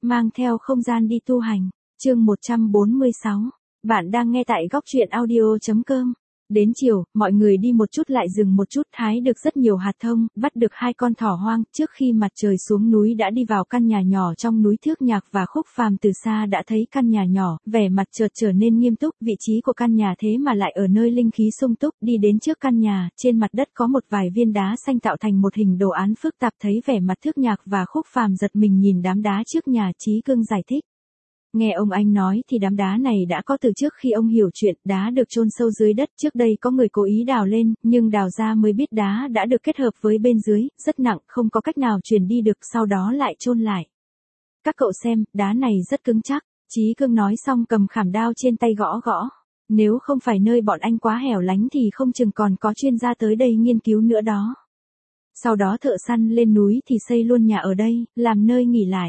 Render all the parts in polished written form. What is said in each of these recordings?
mang theo không gian đi tu hành. Chương 146. Bạn đang nghe tại góc truyện audio.com. Đến chiều, mọi người đi một chút lại dừng một chút, hái được rất nhiều hạt thông, bắt được 2 con thỏ hoang. Trước khi mặt trời xuống núi đã đi vào căn nhà nhỏ trong núi. Thước Nhạc và Khúc Phàm từ xa đã thấy căn nhà nhỏ, vẻ mặt chợt trở nên nghiêm túc. Vị trí của căn nhà thế mà lại ở nơi linh khí sung túc. Đi đến trước căn nhà, trên mặt đất có một vài viên đá xanh tạo thành một hình đồ án phức tạp. Thấy vẻ mặt Thước Nhạc và Khúc Phàm giật mình nhìn đám đá trước nhà. Chí Cương giải thích. Nghe ông anh nói thì đám đá này đã có từ trước khi ông hiểu chuyện. Đá được chôn sâu dưới đất, trước đây có người cố ý đào lên, nhưng đào ra mới biết đá đã được kết hợp với bên dưới, rất nặng, không có cách nào chuyển đi được, sau đó lại chôn lại. Các cậu xem, đá này rất cứng chắc. Chí Cương nói xong cầm khảm đao trên tay gõ gõ. Nếu không phải nơi bọn anh quá hẻo lánh thì không chừng còn có chuyên gia tới đây nghiên cứu nữa đó. Sau đó thợ săn lên núi thì xây luôn nhà ở đây, làm nơi nghỉ lại.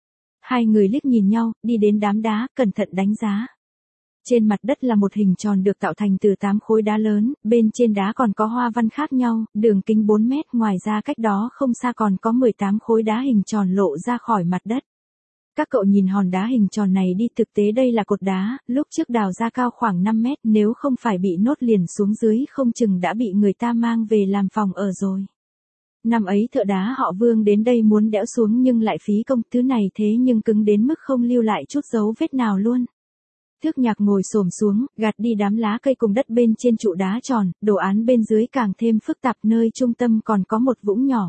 Hai người liếc nhìn nhau, đi đến đám đá, cẩn thận đánh giá. Trên mặt đất là một hình tròn được tạo thành từ 8 khối đá lớn, bên trên đá còn có hoa văn khác nhau, đường kính 4 mét, ngoài ra cách đó không xa còn có 18 khối đá hình tròn lộ ra khỏi mặt đất. Các cậu nhìn hòn đá hình tròn này đi, thực tế đây là cột đá, lúc trước đào ra cao khoảng 5 mét, nếu không phải bị nốt liền xuống dưới không chừng đã bị người ta mang về làm phòng ở rồi. Năm ấy thợ đá họ Vương đến đây muốn đẽo xuống nhưng lại phí công, thứ này thế nhưng cứng đến mức không lưu lại chút dấu vết nào luôn. Thước Nhạc ngồi xổm xuống, gạt đi đám lá cây cùng đất bên trên trụ đá tròn, đồ án bên dưới càng thêm phức tạp, nơi trung tâm còn có một vũng nhỏ.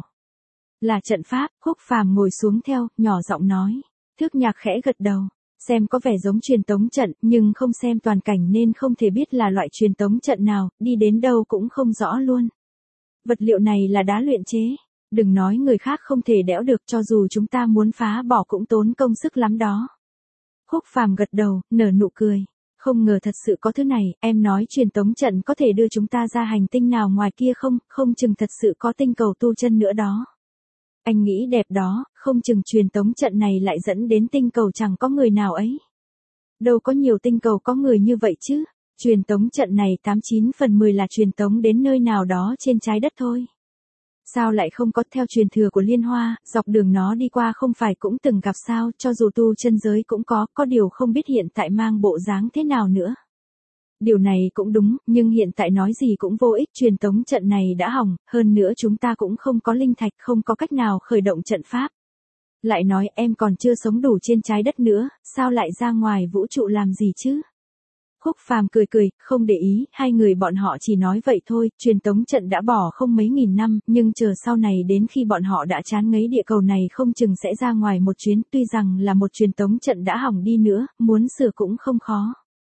Là trận pháp. Khúc Phàm ngồi xuống theo, nhỏ giọng nói. Thước Nhạc khẽ gật đầu. Xem có vẻ giống truyền tống trận, nhưng không xem toàn cảnh nên không thể biết là loại truyền tống trận nào, đi đến đâu cũng không rõ luôn. Vật liệu này là đá luyện chế. Đừng nói người khác không thể đẽo được, cho dù chúng ta muốn phá bỏ cũng tốn công sức lắm đó. Khúc Phàm gật đầu, nở nụ cười. Không ngờ thật sự có thứ này, em nói truyền tống trận có thể đưa chúng ta ra hành tinh nào ngoài kia không, không chừng thật sự có tinh cầu tu chân nữa đó. Anh nghĩ đẹp đó, không chừng truyền tống trận này lại dẫn đến tinh cầu chẳng có người nào ấy. Đâu có nhiều tinh cầu có người như vậy chứ. Truyền tống trận này 89 phần 10 là truyền tống đến nơi nào đó trên trái đất thôi. Sao lại không có? Theo truyền thừa của Liên Hoa, dọc đường nó đi qua không phải cũng từng gặp sao, cho dù tu chân giới cũng có điều không biết hiện tại mang bộ dáng thế nào nữa. Điều này cũng đúng, nhưng hiện tại nói gì cũng vô ích, truyền tống trận này đã hỏng, hơn nữa chúng ta cũng không có linh thạch, không có cách nào khởi động trận pháp. Lại nói em còn chưa sống đủ trên trái đất nữa, sao lại ra ngoài vũ trụ làm gì chứ? Khúc Phàm cười cười, không để ý, hai người bọn họ chỉ nói vậy thôi, truyền tống trận đã bỏ không mấy nghìn năm, nhưng chờ sau này đến khi bọn họ đã chán ngấy địa cầu này không chừng sẽ ra ngoài một chuyến, tuy rằng là một truyền tống trận đã hỏng đi nữa, muốn sửa cũng không khó.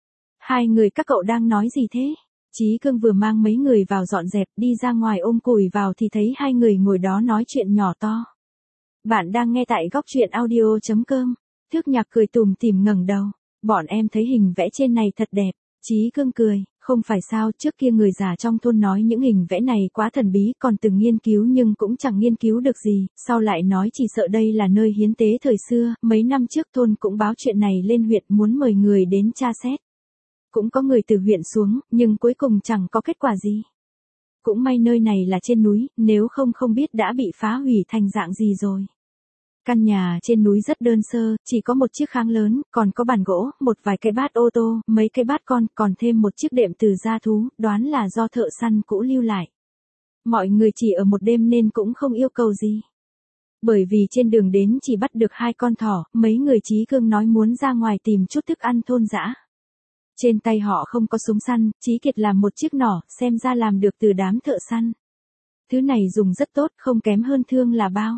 Hai người các cậu đang nói gì thế? Chí Cương vừa mang mấy người vào dọn dẹp, đi ra ngoài ôm củi vào thì thấy hai người ngồi đó nói chuyện nhỏ to. Bạn đang nghe tại góc truyện audio.com. Thước Nhạc cười tủm tỉm ngẩng đầu. Bọn em thấy hình vẽ trên này thật đẹp. Chí Cương cười, không phải sao, trước kia người già trong thôn nói những hình vẽ này quá thần bí, còn từng nghiên cứu nhưng cũng chẳng nghiên cứu được gì, sau lại nói chỉ sợ đây là nơi hiến tế thời xưa, mấy năm trước thôn cũng báo chuyện này lên huyện muốn mời người đến tra xét. Cũng có người từ huyện xuống, nhưng cuối cùng chẳng có kết quả gì. Cũng may nơi này là trên núi, nếu không biết đã bị phá hủy thành dạng gì rồi. Căn nhà trên núi rất đơn sơ, chỉ có một chiếc kháng lớn, còn có bàn gỗ, một vài cái bát ô tô, mấy cái bát con, còn thêm một chiếc đệm từ da thú, đoán là do thợ săn cũ lưu lại. Mọi người chỉ ở một đêm nên cũng không yêu cầu gì. Bởi vì trên đường đến chỉ bắt được 2 con thỏ, mấy người Chí Cương nói muốn ra ngoài tìm chút thức ăn thôn dã. Trên tay họ không có súng săn, Chí Kiệt làm một chiếc nỏ, xem ra làm được từ đám thợ săn. Thứ này dùng rất tốt, không kém hơn thương là bao.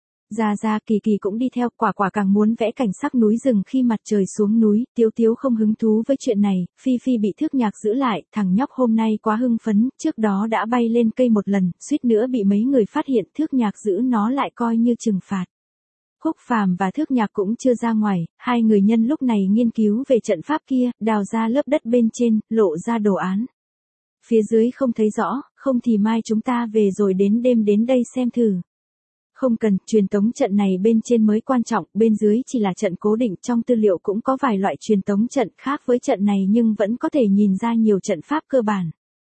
Ra Kỳ Kỳ cũng đi theo, quả càng muốn vẽ cảnh sắc núi rừng khi mặt trời xuống núi, Tiếu không hứng thú với chuyện này, Phi bị Thước Nhạc giữ lại, thằng nhóc hôm nay quá hưng phấn, trước đó đã bay lên cây một lần, suýt nữa bị mấy người phát hiện, Thước Nhạc giữ nó lại coi như trừng phạt. Khúc Phàm và Thước Nhạc cũng chưa ra ngoài, hai người nhân lúc này nghiên cứu về trận pháp kia, đào ra lớp đất bên trên, lộ ra đồ án. Phía dưới không thấy rõ, không thì mai chúng ta về rồi đến đêm đến đây xem thử. Không cần, truyền tống trận này bên trên mới quan trọng, bên dưới chỉ là trận cố định, trong tư liệu cũng có vài loại truyền tống trận khác với trận này nhưng vẫn có thể nhìn ra nhiều trận pháp cơ bản.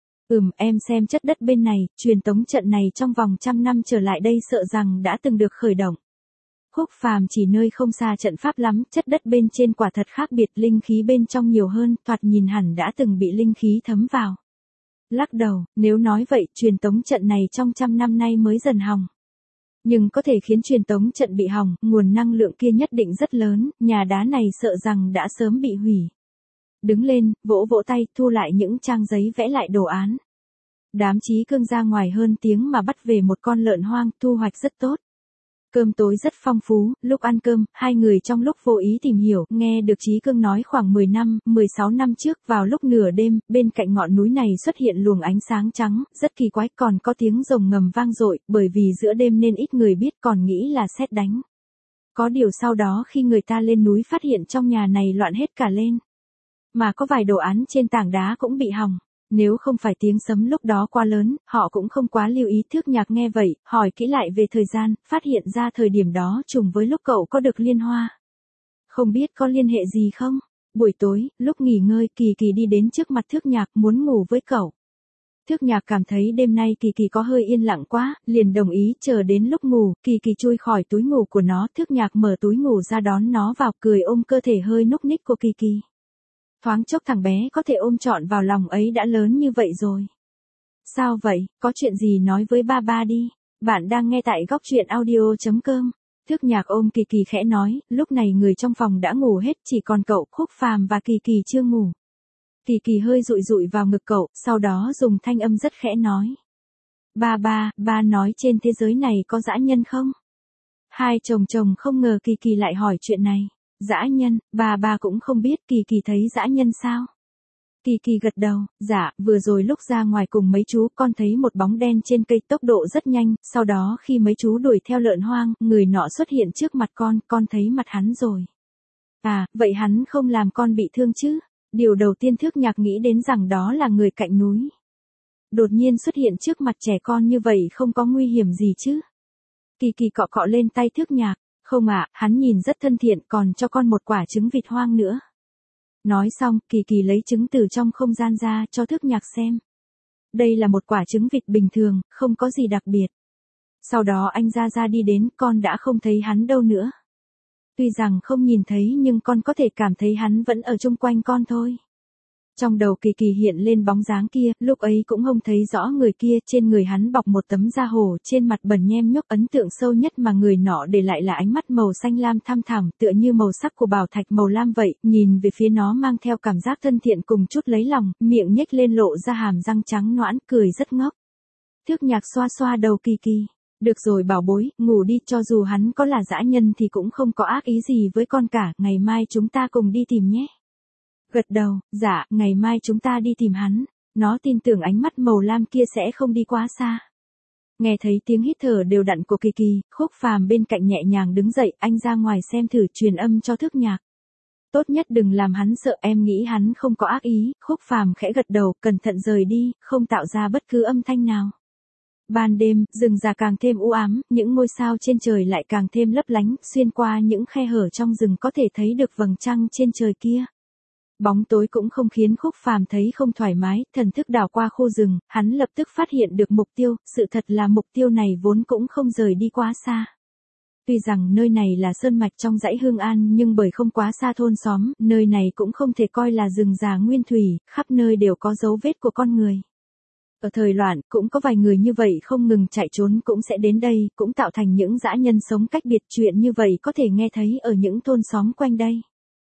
Em xem chất đất bên này, truyền tống trận này trong vòng 100 năm trở lại đây sợ rằng đã từng được khởi động. Khúc Phàm chỉ nơi không xa trận pháp lắm, chất đất bên trên quả thật khác biệt, linh khí bên trong nhiều hơn, thoạt nhìn hẳn đã từng bị linh khí thấm vào. Lắc đầu, nếu nói vậy, truyền tống trận này trong 100 năm nay mới dần hỏng. Nhưng có thể khiến truyền tống trận bị hỏng, nguồn năng lượng kia nhất định rất lớn, nhà đá này sợ rằng đã sớm bị hủy. Đứng lên, vỗ vỗ tay, thu lại những trang giấy vẽ lại đồ án. Đám Chí Cương ra ngoài hơn tiếng mà bắt về một con lợn hoang, thu hoạch rất tốt. Cơm tối rất phong phú, lúc ăn cơm, hai người trong lúc vô ý tìm hiểu, nghe được Chí Cương nói khoảng 10 năm, 16 năm trước, vào lúc nửa đêm, bên cạnh ngọn núi này xuất hiện luồng ánh sáng trắng, rất kỳ quái, còn có tiếng rồng ngầm vang dội, bởi vì giữa đêm nên ít người biết, còn nghĩ là sét đánh. Có điều sau đó khi người ta lên núi phát hiện trong nhà này loạn hết cả lên. Mà có vài đồ án trên tảng đá cũng bị hỏng. Nếu không phải tiếng sấm lúc đó quá lớn, họ cũng không quá lưu ý. Thước Nhạc nghe vậy, hỏi kỹ lại về thời gian, phát hiện ra thời điểm đó trùng với lúc cậu có được liên hoa. Không biết có liên hệ gì không? Buổi tối, lúc nghỉ ngơi, Kỳ Kỳ đi đến trước mặt Thước Nhạc muốn ngủ với cậu. Thước Nhạc cảm thấy đêm nay Kỳ Kỳ có hơi yên lặng quá, liền đồng ý. Chờ đến lúc ngủ, Kỳ Kỳ chui khỏi túi ngủ của nó, Thước Nhạc mở túi ngủ ra đón nó vào, cười ôm cơ thể hơi núc ních của Kỳ Kỳ. Thoáng chốc thằng bé có thể ôm trọn vào lòng ấy đã lớn như vậy rồi. Sao vậy, có chuyện gì nói với ba ba đi. Bạn đang nghe tại góc truyện audio.com. Thước Nhạc ôm Kỳ Kỳ khẽ nói, lúc này người trong phòng đã ngủ hết, chỉ còn cậu, Khúc Phàm và Kỳ Kỳ chưa ngủ. Kỳ Kỳ hơi dụi dụi vào ngực cậu, sau đó dùng thanh âm rất khẽ nói. Ba nói trên thế giới này có dã nhân không? Hai chồng không ngờ Kỳ Kỳ lại hỏi chuyện này. Dã nhân, ba cũng không biết. Kỳ Kỳ thấy dã nhân sao? Kỳ Kỳ gật đầu, dạ, vừa rồi lúc ra ngoài cùng mấy chú con thấy một bóng đen trên cây tốc độ rất nhanh, sau đó khi mấy chú đuổi theo lợn hoang, người nọ xuất hiện trước mặt con thấy mặt hắn rồi. À, vậy hắn không làm con bị thương chứ? Điều đầu tiên Thước Nhạc nghĩ đến rằng đó là người cạnh núi. Đột nhiên xuất hiện trước mặt trẻ con như vậy không có nguy hiểm gì chứ? Kỳ Kỳ cọ cọ lên tay Thước Nhạc. Không ạ, hắn nhìn rất thân thiện, còn cho con một quả trứng vịt hoang nữa. Nói xong, Kỳ Kỳ lấy trứng từ trong không gian ra cho Thước Nhạc xem. Đây là một quả trứng vịt bình thường, không có gì đặc biệt. Sau đó anh ra đi đến, con đã không thấy hắn đâu nữa. Tuy rằng không nhìn thấy nhưng con có thể cảm thấy hắn vẫn ở chung quanh con thôi. Trong đầu Kỳ Kỳ hiện lên bóng dáng kia, lúc ấy cũng không thấy rõ người kia, trên người hắn bọc một tấm da hổ, trên mặt bẩn nhem nhốc, ấn tượng sâu nhất mà người nọ để lại là ánh mắt màu xanh lam thăm thẳm, tựa như màu sắc của bảo thạch màu lam vậy, nhìn về phía nó mang theo cảm giác thân thiện cùng chút lấy lòng, miệng nhếch lên lộ ra hàm răng trắng nõn, cười rất ngốc. Thước Nhạc xoa xoa đầu Kỳ Kỳ. Được rồi bảo bối, ngủ đi, cho dù hắn có là dã nhân thì cũng không có ác ý gì với con cả, ngày mai chúng ta cùng đi tìm nhé. Gật đầu, dạ, ngày mai chúng ta đi tìm hắn. Nó tin tưởng ánh mắt màu lam kia sẽ không đi quá xa. Nghe thấy tiếng hít thở đều đặn của Kỳ Kỳ, Khúc Phàm bên cạnh nhẹ nhàng đứng dậy, anh ra ngoài xem thử, truyền âm cho Thước Nhạc. Tốt nhất đừng làm hắn sợ, em nghĩ hắn không có ác ý. Khúc Phàm khẽ gật đầu, cẩn thận rời đi, không tạo ra bất cứ âm thanh nào. Ban đêm, rừng già càng thêm u ám, những ngôi sao trên trời lại càng thêm lấp lánh, xuyên qua những khe hở trong rừng có thể thấy được vầng trăng trên trời kia. Bóng tối cũng không khiến Khúc Phàm thấy không thoải mái, thần thức đảo qua khu rừng, hắn lập tức phát hiện được mục tiêu, sự thật là mục tiêu này vốn cũng không rời đi quá xa. Tuy rằng nơi này là sơn mạch trong dãy Hương An nhưng bởi không quá xa thôn xóm, nơi này cũng không thể coi là rừng già nguyên thủy, khắp nơi đều có dấu vết của con người. Ở thời loạn, cũng có vài người như vậy không ngừng chạy trốn cũng sẽ đến đây, cũng tạo thành những dã nhân sống cách biệt. Chuyện như vậy có thể nghe thấy ở những thôn xóm quanh đây.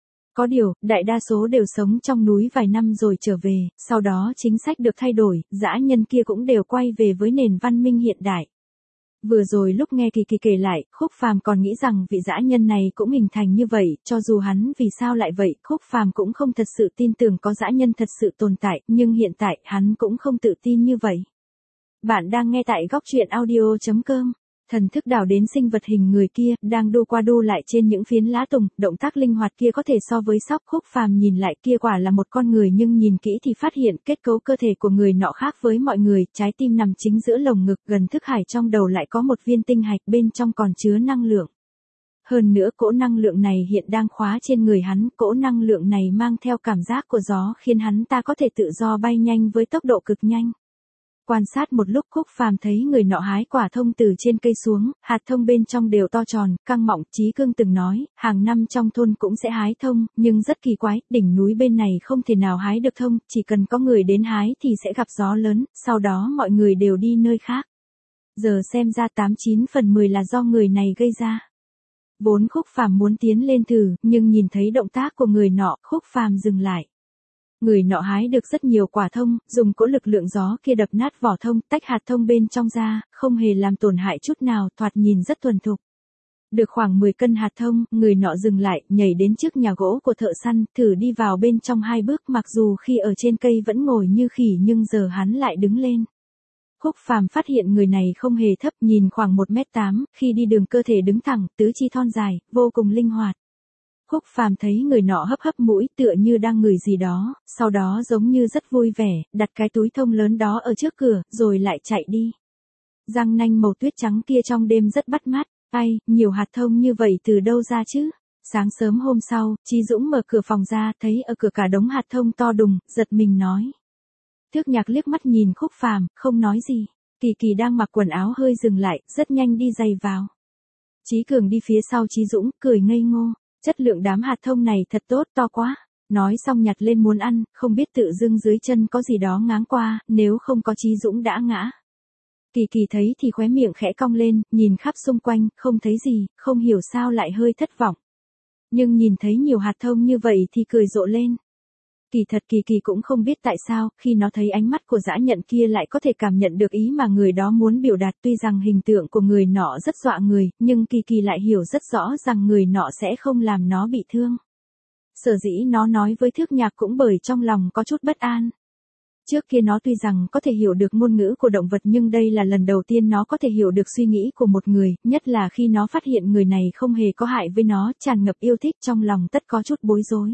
Có điều, đại đa số đều sống trong núi vài năm rồi trở về, sau đó chính sách được thay đổi, dã nhân kia cũng đều quay về với nền văn minh hiện đại. Vừa rồi lúc nghe Kỳ Kỳ kể lại, Khúc Phàm còn nghĩ rằng vị dã nhân này cũng hình thành như vậy, cho dù hắn vì sao lại vậy, Khúc Phàm cũng không thật sự tin tưởng có dã nhân thật sự tồn tại, nhưng hiện tại hắn cũng không tự tin như vậy. Bạn đang nghe tại góc truyện audio.com. Thần thức đảo đến sinh vật hình người kia, đang đu qua đu lại trên những phiến lá tùng, động tác linh hoạt kia có thể so với sóc. Khúc Phàm nhìn lại kia quả là một con người nhưng nhìn kỹ thì phát hiện kết cấu cơ thể của người nọ khác với mọi người, trái tim nằm chính giữa lồng ngực, gần thức hải trong đầu lại có một viên tinh hạch, bên trong còn chứa năng lượng. Hơn nữa cỗ năng lượng này hiện đang khóa trên người hắn, cỗ năng lượng này mang theo cảm giác của gió khiến hắn ta có thể tự do bay nhanh với tốc độ cực nhanh. Quan sát một lúc Khúc Phàm thấy người nọ hái quả thông từ trên cây xuống, hạt thông bên trong đều to tròn, căng mọng. Chí Cương từng nói, hàng năm trong thôn cũng sẽ hái thông, nhưng rất kỳ quái, đỉnh núi bên này không thể nào hái được thông, chỉ cần có người đến hái thì sẽ gặp gió lớn, sau đó mọi người đều đi nơi khác. Giờ xem ra 89/10 là do người này gây ra. Vốn Khúc Phàm muốn tiến lên thử, nhưng nhìn thấy động tác của người nọ, Khúc Phàm dừng lại. Người nọ hái được rất nhiều quả thông, dùng cỗ lực lượng gió kia đập nát vỏ thông, tách hạt thông bên trong ra, không hề làm tổn hại chút nào, thoạt nhìn rất thuần thục. Được khoảng 10 cân hạt thông, người nọ dừng lại, nhảy đến trước nhà gỗ của thợ săn, thử đi vào bên trong 2 bước, mặc dù khi ở trên cây vẫn ngồi như khỉ nhưng giờ hắn lại đứng lên. Khúc Phàm phát hiện người này không hề thấp, nhìn khoảng 1m8, khi đi đường cơ thể đứng thẳng, tứ chi thon dài, vô cùng linh hoạt. Khúc Phàm thấy người nọ hấp hấp mũi tựa như đang ngửi gì đó, sau đó giống như rất vui vẻ, đặt cái túi thông lớn đó ở trước cửa, rồi lại chạy đi. Răng nanh màu tuyết trắng kia trong đêm rất bắt mắt, ai, nhiều hạt thông như vậy từ đâu ra chứ? Sáng sớm hôm sau, Chí Dũng mở cửa phòng ra, thấy ở cửa cả đống hạt thông to đùng, giật mình nói. Thước Nhạc liếc mắt nhìn Khúc Phàm, không nói gì. Kỳ Kỳ đang mặc quần áo hơi dừng lại, rất nhanh đi giày vào. Chí Cường đi phía sau Chí Dũng, cười ngây ngô. Chất lượng đám hạt thông này thật tốt, to quá. Nói xong nhặt lên muốn ăn, không biết tự dưng dưới chân có gì đó ngáng qua, nếu không có Chí Dũng đã ngã. Kỳ Kỳ thấy thì khóe miệng khẽ cong lên, nhìn khắp xung quanh, không thấy gì, không hiểu sao lại hơi thất vọng. Nhưng nhìn thấy nhiều hạt thông như vậy thì cười rộ lên. Kỳ thật Kỳ Kỳ cũng không biết tại sao, khi nó thấy ánh mắt của dã nhận kia lại có thể cảm nhận được ý mà người đó muốn biểu đạt. Tuy rằng hình tượng của người nọ rất dọa người, nhưng Kỳ Kỳ lại hiểu rất rõ rằng người nọ sẽ không làm nó bị thương. Sở dĩ nó nói với Thước Nhạc cũng bởi trong lòng có chút bất an. Trước kia nó tuy rằng có thể hiểu được ngôn ngữ của động vật nhưng đây là lần đầu tiên nó có thể hiểu được suy nghĩ của một người, nhất là khi nó phát hiện người này không hề có hại với nó, tràn ngập yêu thích, trong lòng tất có chút bối rối.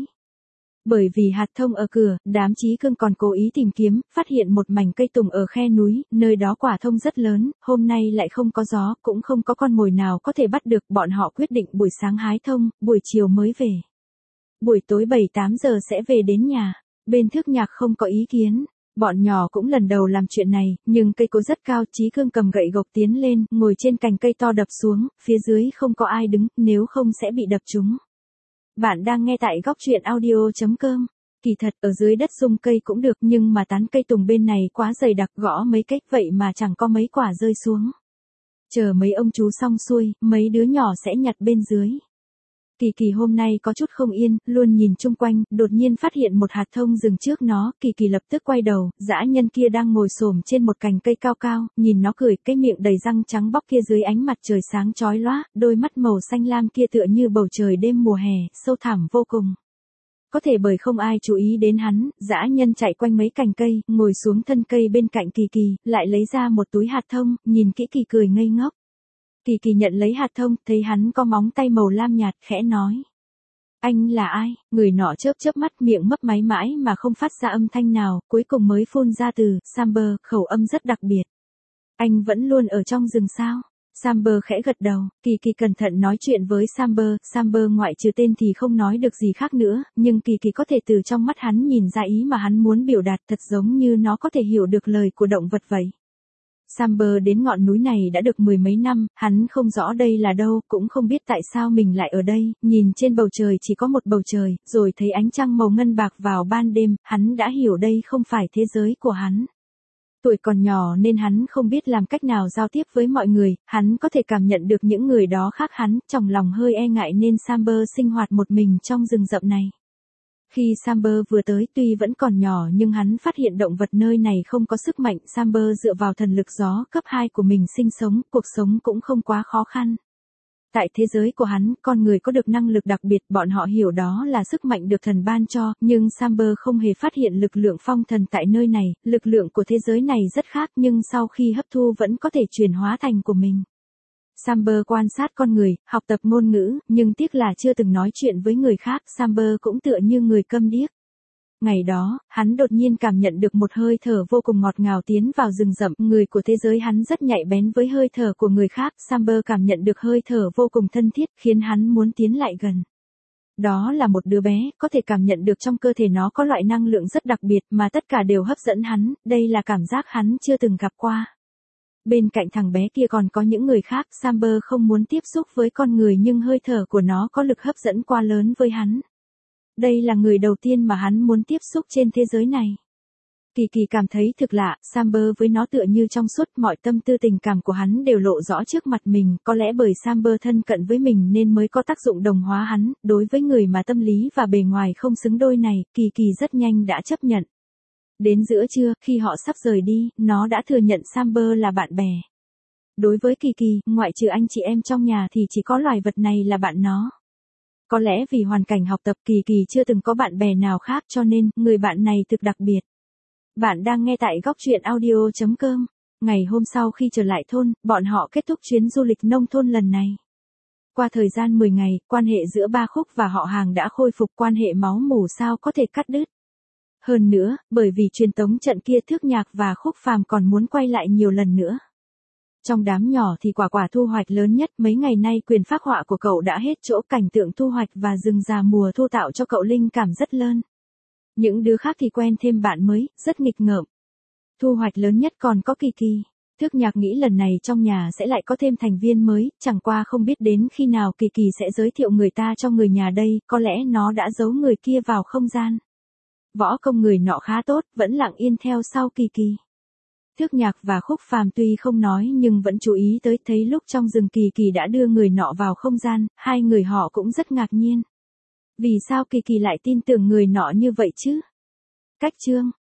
Bởi vì hạt thông ở cửa, đám Chí Cương còn cố ý tìm kiếm, phát hiện một mảnh cây tùng ở khe núi, nơi đó quả thông rất lớn, hôm nay lại không có gió, cũng không có con mồi nào có thể bắt được, bọn họ quyết định buổi sáng hái thông, buổi chiều mới về. Buổi tối 7-8 giờ sẽ về đến nhà, bên Thước Nhạc không có ý kiến. Bọn nhỏ cũng lần đầu làm chuyện này, nhưng cây cối rất cao, Chí Cương cầm gậy gộc tiến lên, ngồi trên cành cây to đập xuống, phía dưới không có ai đứng, nếu không sẽ bị đập trúng. Bạn đang nghe tại góc truyện audio.com. Kỳ thật ở dưới đất sum cây cũng được nhưng mà tán cây tùng bên này quá dày đặc, gõ mấy cách vậy mà chẳng có mấy quả rơi xuống. Chờ mấy ông chú xong xuôi, mấy đứa nhỏ sẽ nhặt bên dưới. Kỳ Kỳ hôm nay có chút không yên, luôn nhìn chung quanh, đột nhiên phát hiện một hạt thông dừng trước nó, Kỳ Kỳ lập tức quay đầu, dã nhân kia đang ngồi xổm trên một cành cây cao cao, nhìn nó cười, cái miệng đầy răng trắng bóc kia dưới ánh mặt trời sáng chói lóa, đôi mắt màu xanh lam kia tựa như bầu trời đêm mùa hè, sâu thẳm vô cùng. Có thể bởi không ai chú ý đến hắn, dã nhân chạy quanh mấy cành cây, ngồi xuống thân cây bên cạnh Kỳ Kỳ, lại lấy ra một túi hạt thông, nhìn kỹ Kỳ cười ngây ngốc. Kỳ Kỳ nhận lấy hạt thông, thấy hắn có móng tay màu lam nhạt, khẽ nói. Anh là ai? Người nọ chớp chớp mắt, miệng mấp máy mãi mà không phát ra âm thanh nào, cuối cùng mới phun ra từ, Samber, khẩu âm rất đặc biệt. Anh vẫn luôn ở trong rừng sao? Samber khẽ gật đầu, Kỳ Kỳ cẩn thận nói chuyện với Samber ngoại trừ tên thì không nói được gì khác nữa, nhưng Kỳ Kỳ có thể từ trong mắt hắn nhìn ra ý mà hắn muốn biểu đạt, thật giống như nó có thể hiểu được lời của động vật vậy. Samber đến ngọn núi này đã được 10 mấy năm, hắn không rõ đây là đâu, cũng không biết tại sao mình lại ở đây, nhìn trên bầu trời chỉ có một bầu trời, rồi thấy ánh trăng màu ngân bạc vào ban đêm, hắn đã hiểu đây không phải thế giới của hắn. Tuổi còn nhỏ nên hắn không biết làm cách nào giao tiếp với mọi người, hắn có thể cảm nhận được những người đó khác hắn, trong lòng hơi e ngại nên Samber sinh hoạt một mình trong rừng rậm này. Khi Samber vừa tới tuy vẫn còn nhỏ nhưng hắn phát hiện động vật nơi này không có sức mạnh. Samber dựa vào thần lực gió cấp 2 của mình sinh sống, cuộc sống cũng không quá khó khăn. Tại thế giới của hắn, con người có được năng lực đặc biệt, bọn họ hiểu đó là sức mạnh được thần ban cho, nhưng Samber không hề phát hiện lực lượng phong thần tại nơi này, lực lượng của thế giới này rất khác nhưng sau khi hấp thu vẫn có thể chuyển hóa thành của mình. Samber quan sát con người, học tập ngôn ngữ, nhưng tiếc là chưa từng nói chuyện với người khác, Samber cũng tựa như người câm điếc. Ngày đó, hắn đột nhiên cảm nhận được một hơi thở vô cùng ngọt ngào tiến vào rừng rậm, người của thế giới hắn rất nhạy bén với hơi thở của người khác, Samber cảm nhận được hơi thở vô cùng thân thiết, khiến hắn muốn tiến lại gần. Đó là một đứa bé, có thể cảm nhận được trong cơ thể nó có loại năng lượng rất đặc biệt mà tất cả đều hấp dẫn hắn, đây là cảm giác hắn chưa từng gặp qua. Bên cạnh thằng bé kia còn có những người khác, Samber không muốn tiếp xúc với con người nhưng hơi thở của nó có lực hấp dẫn quá lớn với hắn. Đây là người đầu tiên mà hắn muốn tiếp xúc trên thế giới này. Kỳ Kỳ cảm thấy thực lạ, Samber với nó tựa như trong suốt, mọi tâm tư tình cảm của hắn đều lộ rõ trước mặt mình, có lẽ bởi Samber thân cận với mình nên mới có tác dụng đồng hóa hắn, đối với người mà tâm lý và bề ngoài không xứng đôi này, Kỳ Kỳ rất nhanh đã chấp nhận. Đến giữa trưa, khi họ sắp rời đi, nó đã thừa nhận Samber là bạn bè. Đối với Kỳ Kỳ, ngoại trừ anh chị em trong nhà thì chỉ có loài vật này là bạn nó. Có lẽ vì hoàn cảnh học tập Kỳ Kỳ chưa từng có bạn bè nào khác cho nên, người bạn này thực đặc biệt. Bạn đang nghe tại góc truyện audio.com. Ngày hôm sau khi trở lại thôn, bọn họ kết thúc chuyến du lịch nông thôn lần này. Qua thời gian 10 ngày, quan hệ giữa Ba Khúc và họ Hàng đã khôi phục, quan hệ máu mủ sao có thể cắt đứt. Hơn nữa, bởi vì truyền tống trận kia Thước Nhạc và Khúc Phàm còn muốn quay lại nhiều lần nữa. Trong đám nhỏ thì Quả thu hoạch lớn nhất, mấy ngày nay quyền phác họa của cậu đã hết chỗ, cảnh tượng thu hoạch và rừng già mùa thu tạo cho cậu linh cảm rất lớn. Những đứa khác thì quen thêm bạn mới, rất nghịch ngợm. Thu hoạch lớn nhất còn có Kỳ Kỳ. Thước Nhạc nghĩ lần này trong nhà sẽ lại có thêm thành viên mới, chẳng qua không biết đến khi nào Kỳ Kỳ sẽ giới thiệu người ta cho người nhà đây, có lẽ nó đã giấu người kia vào không gian. Võ công người nọ khá tốt, vẫn lặng yên theo sau Kỳ Kỳ. Thước Nhạc và Khúc Phàm tuy không nói nhưng vẫn chú ý tới, thấy lúc trong rừng Kỳ Kỳ đã đưa người nọ vào không gian, hai người họ cũng rất ngạc nhiên. Vì sao Kỳ Kỳ lại tin tưởng người nọ như vậy chứ? Cách chương